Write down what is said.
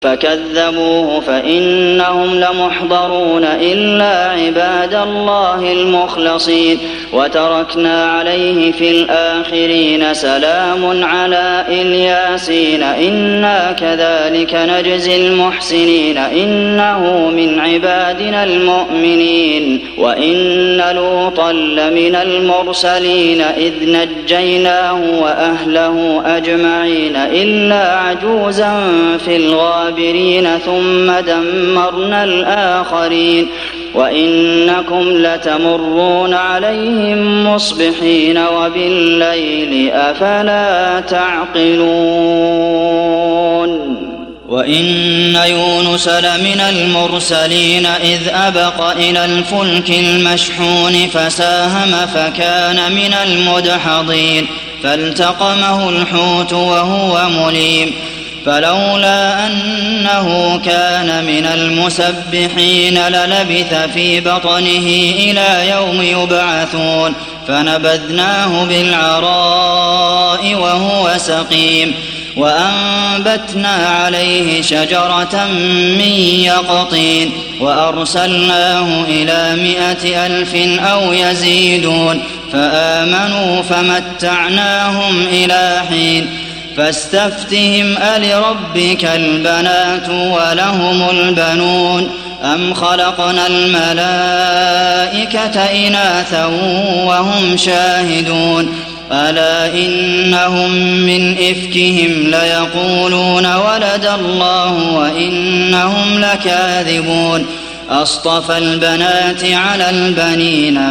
فكذبوه فإنهم لمحضرون إلا عباد الله المخلصين وتركنا عليه في الآخرين سلام على الياسين إنا كذلك نجزي المحسنين إنه من عبادنا المؤمنين وإن لوطا لمن المرسلين إذ نجيناه وأهله أجمعين إلا عجوزا في الغابرين ثم دمرنا الآخرين وإنكم لتمرون عليهم مصبحين وبالليل أفلا تعقلون وإن يونس لمن المرسلين إذ أبق إلى الفلك المشحون فساهم فكان من المدحضين فالتقمه الحوت وهو مليم فلولا أنه كان من المسبحين للبث في بطنه إلى يوم يبعثون فنبذناه بالعراء وهو سقيم وأنبتنا عليه شجرة من يقطين وأرسلناه إلى 100,000 أو يزيدون فآمنوا فمتعناهم إلى حين فاستفتهم ألربك البنات ولهم البنون أم خلقنا الملائكة إناثا وهم شاهدون ألا إنهم من إفكهم ليقولون ولد الله وإنهم لكاذبون أصطفى البنات على البنين